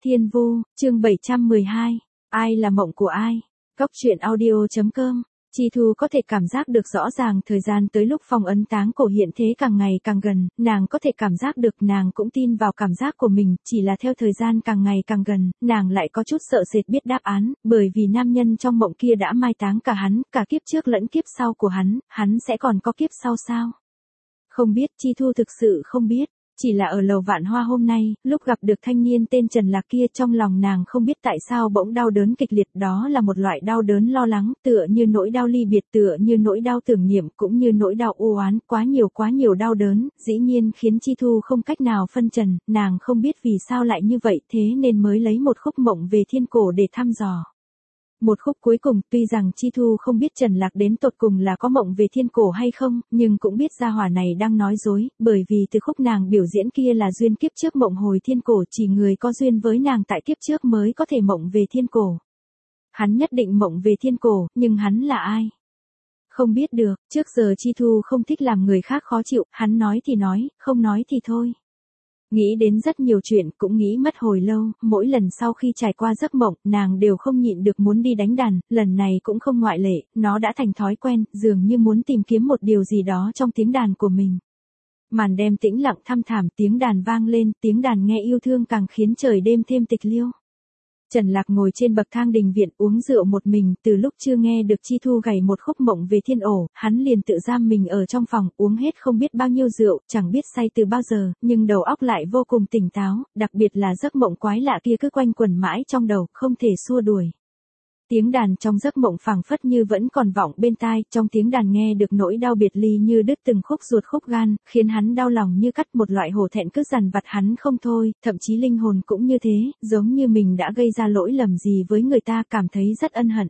Thiên Vu, chương 712. Ai là mộng của ai? Góc truyện audio.com. Chi Thu có thể cảm giác được rõ ràng thời gian tới lúc phong ấn táng cổ hiện thế càng ngày càng gần, nàng có thể cảm giác được, nàng cũng tin vào cảm giác của mình, chỉ là theo thời gian càng ngày càng gần, nàng lại có chút sợ sệt biết đáp án, bởi vì nam nhân trong mộng kia đã mai táng cả hắn, cả kiếp trước lẫn kiếp sau của hắn sẽ còn có kiếp sau sao? Không biết, Chi Thu thực sự không biết. Chỉ là ở lầu Vạn Hoa hôm nay, lúc gặp được thanh niên tên Trần Lạc kia, trong lòng nàng không biết tại sao bỗng đau đớn kịch liệt, đó là một loại đau đớn lo lắng, tựa như nỗi đau ly biệt, tựa như nỗi đau tưởng niệm, cũng như nỗi đau u oán, quá nhiều đau đớn, dĩ nhiên khiến Chi Thu không cách nào phân trần, nàng không biết vì sao lại như vậy, thế nên mới lấy một khúc mộng về thiên cổ để thăm dò. Một khúc cuối cùng, tuy rằng Chi Thu không biết Trần Lạc đến tột cùng là có mộng về thiên cổ hay không, nhưng cũng biết gia hỏa này đang nói dối, bởi vì từ khúc nàng biểu diễn kia là duyên kiếp trước mộng hồi thiên cổ, chỉ người có duyên với nàng tại kiếp trước mới có thể mộng về thiên cổ. Hắn nhất định mộng về thiên cổ, nhưng hắn là ai? Không biết được, trước giờ Chi Thu không thích làm người khác khó chịu, hắn nói thì nói, không nói thì thôi. Nghĩ đến rất nhiều chuyện, cũng nghĩ mất hồi lâu, mỗi lần sau khi trải qua giấc mộng, nàng đều không nhịn được muốn đi đánh đàn, lần này cũng không ngoại lệ, nó đã thành thói quen, dường như muốn tìm kiếm một điều gì đó trong tiếng đàn của mình. Màn đêm tĩnh lặng thăm thẳm, tiếng đàn vang lên, tiếng đàn nghe yêu thương càng khiến trời đêm thêm tịch liêu. Trần Lạc ngồi trên bậc thang đình viện uống rượu một mình, từ lúc chưa nghe được Chi Thu gảy một khúc mộng về thiên ổ, hắn liền tự giam mình ở trong phòng, uống hết không biết bao nhiêu rượu, chẳng biết say từ bao giờ, nhưng đầu óc lại vô cùng tỉnh táo, đặc biệt là giấc mộng quái lạ kia cứ quanh quẩn mãi trong đầu, không thể xua đuổi. Tiếng đàn trong giấc mộng phảng phất như vẫn còn vọng bên tai, trong tiếng đàn nghe được nỗi đau biệt ly như đứt từng khúc ruột khúc gan, khiến hắn đau lòng như cắt, một loại hổ thẹn cứ dằn vặt hắn không thôi, thậm chí linh hồn cũng như thế, giống như mình đã gây ra lỗi lầm gì với người ta, cảm thấy rất ân hận.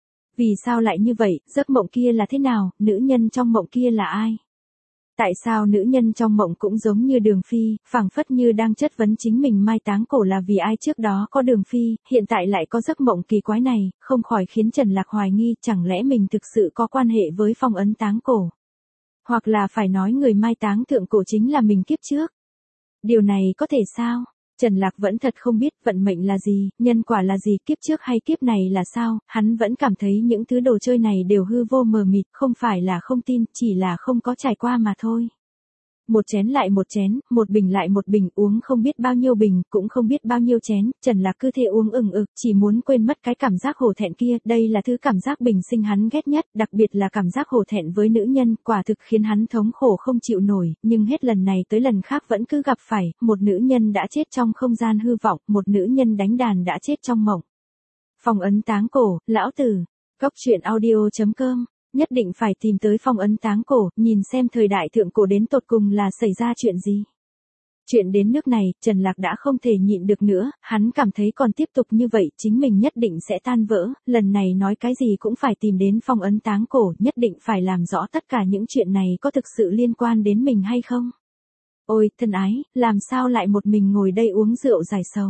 Vì sao lại như vậy, giấc mộng kia là thế nào, nữ nhân trong mộng kia là ai? Tại sao nữ nhân trong mộng cũng giống như Đường Phi, phảng phất như đang chất vấn chính mình mai táng cổ là vì ai, trước đó có Đường Phi, hiện tại lại có giấc mộng kỳ quái này, không khỏi khiến Trần Lạc hoài nghi, chẳng lẽ mình thực sự có quan hệ với phong ấn táng cổ? Hoặc là phải nói người mai táng thượng cổ chính là mình kiếp trước? Điều này có thể sao? Trần Lạc vẫn thật không biết vận mệnh là gì, nhân quả là gì, kiếp trước hay kiếp này là sao, hắn vẫn cảm thấy những thứ đồ chơi này đều hư vô mờ mịt, không phải là không tin, chỉ là không có trải qua mà thôi. Một chén lại một chén, một bình lại một bình, uống không biết bao nhiêu bình, cũng không biết bao nhiêu chén, Trần Lạc cứ thế uống chỉ muốn quên mất cái cảm giác hổ thẹn kia, đây là thứ cảm giác bình sinh hắn ghét nhất, đặc biệt là cảm giác hổ thẹn với nữ nhân, quả thực khiến hắn thống khổ không chịu nổi, nhưng hết lần này tới lần khác vẫn cứ gặp phải, một nữ nhân đã chết trong không gian hư vọng, một nữ nhân đánh đàn đã chết trong mộng. Phong ấn táng cổ, lão tử, góc truyện audio.com. Nhất định phải tìm tới phong ấn táng cổ, nhìn xem thời đại thượng cổ đến tột cùng là xảy ra chuyện gì. Chuyện đến nước này, Trần Lạc đã không thể nhịn được nữa, hắn cảm thấy còn tiếp tục như vậy, chính mình nhất định sẽ tan vỡ, lần này nói cái gì cũng phải tìm đến phong ấn táng cổ, nhất định phải làm rõ tất cả những chuyện này có thực sự liên quan đến mình hay không. Ôi, thân ái, làm sao lại một mình ngồi đây uống rượu giải sầu.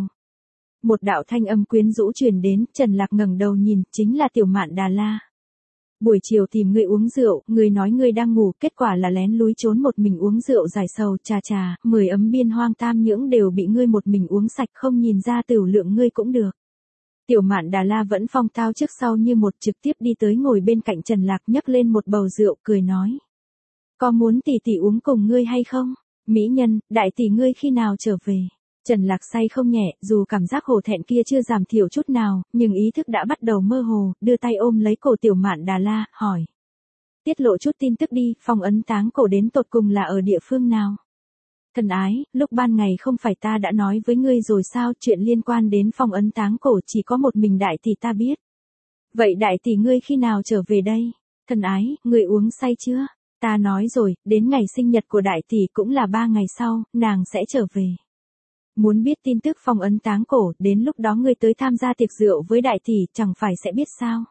Một đạo thanh âm quyến rũ truyền đến, Trần Lạc ngẩng đầu nhìn, chính là Tiểu Mạn Đà La. Buổi chiều tìm ngươi uống rượu, ngươi nói ngươi đang ngủ, kết quả là lén lúi trốn một mình uống rượu giải sầu, chà, 10 ấm biên hoang tam nhưỡng đều bị ngươi một mình uống sạch, không nhìn ra tửu lượng ngươi cũng được. Tiểu Mạn Đà La vẫn phong tao trước sau như một, trực tiếp đi tới ngồi bên cạnh Trần Lạc, nhấc lên một bầu rượu, cười nói. Có muốn tỷ tỷ uống cùng ngươi hay không? Mỹ nhân, đại tỷ ngươi khi nào trở về? Trần Lạc say không nhẹ, dù cảm giác hổ thẹn kia chưa giảm thiểu chút nào, nhưng ý thức đã bắt đầu mơ hồ, đưa tay ôm lấy cổ Tiểu Mạn Đà La, hỏi. Tiết lộ chút tin tức đi, phong ấn táng cổ đến tột cùng là ở địa phương nào? Thân ái, lúc ban ngày không phải ta đã nói với ngươi rồi sao, chuyện liên quan đến phong ấn táng cổ chỉ có một mình đại tỷ ta biết. Vậy đại tỷ ngươi khi nào trở về đây? Thân ái, ngươi uống say chưa? Ta nói rồi, đến ngày sinh nhật của đại tỷ cũng là 3 ngày sau, nàng sẽ trở về. Muốn biết tin tức phong ấn táng cổ, đến lúc đó ngươi tới tham gia tiệc rượu với đại tỷ, chẳng phải sẽ biết sao.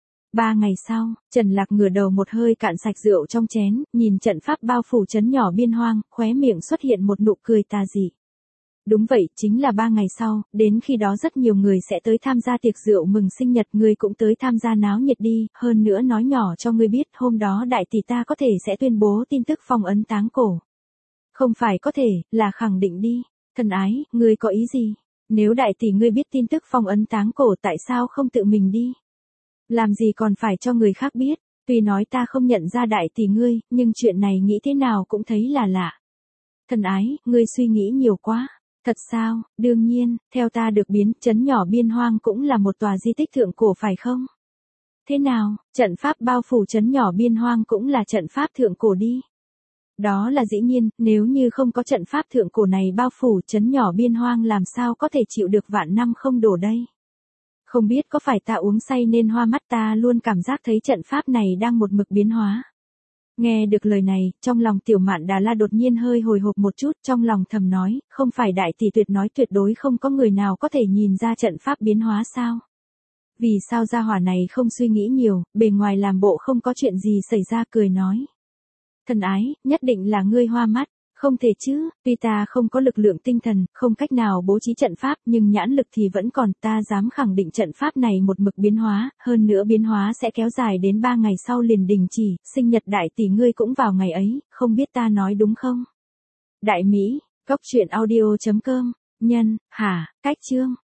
3 ngày sau, Trần Lạc ngửa đầu một hơi cạn sạch rượu trong chén, nhìn trận pháp bao phủ trấn nhỏ biên hoang, khóe miệng xuất hiện một nụ cười tà dị. Đúng vậy, chính là 3 ngày sau, đến khi đó rất nhiều người sẽ tới tham gia tiệc rượu mừng sinh nhật, ngươi cũng tới tham gia náo nhiệt đi, hơn nữa nói nhỏ cho ngươi biết, hôm đó đại tỷ ta có thể sẽ tuyên bố tin tức phong ấn táng cổ. Không phải có thể, là khẳng định đi. Thân ái, ngươi có ý gì? Nếu đại tỷ ngươi biết tin tức phong ấn táng cổ tại sao không tự mình đi? Làm gì còn phải cho người khác biết? Tuy nói ta không nhận ra đại tỷ ngươi, nhưng chuyện này nghĩ thế nào cũng thấy là lạ. Thân ái, ngươi suy nghĩ nhiều quá. Thật sao? Đương nhiên, theo ta được biết, trấn nhỏ Biên Hoang cũng là một tòa di tích thượng cổ phải không? Thế nào, trận pháp bao phủ trấn nhỏ Biên Hoang cũng là trận pháp thượng cổ đi. Đó là dĩ nhiên, nếu như không có trận pháp thượng cổ này bao phủ trấn nhỏ Biên Hoang làm sao có thể chịu được vạn năm không đổ đây. Không biết có phải ta uống say nên hoa mắt, ta luôn cảm giác thấy trận pháp này đang một mực biến hóa. Nghe được lời này, trong lòng Tiểu Mạn Đà La đột nhiên hơi hồi hộp một chút, trong lòng thầm nói, không phải đại tỷ tuyệt nói tuyệt đối không có người nào có thể nhìn ra trận pháp biến hóa sao? Vì sao gia hỏa này không suy nghĩ nhiều, bề ngoài làm bộ không có chuyện gì xảy ra, cười nói. Thân ái, nhất định là ngươi hoa mắt. Không thể chứ, tuy ta không có lực lượng tinh thần, không cách nào bố trí trận pháp, nhưng nhãn lực thì vẫn còn, ta dám khẳng định trận pháp này một mực biến hóa, hơn nữa biến hóa sẽ kéo dài đến 3 ngày sau liền đình chỉ, sinh nhật đại tỷ ngươi cũng vào ngày ấy, không biết ta nói đúng không? Đại Mỹ, Cốc truyện audio.com, nhân, cách chương.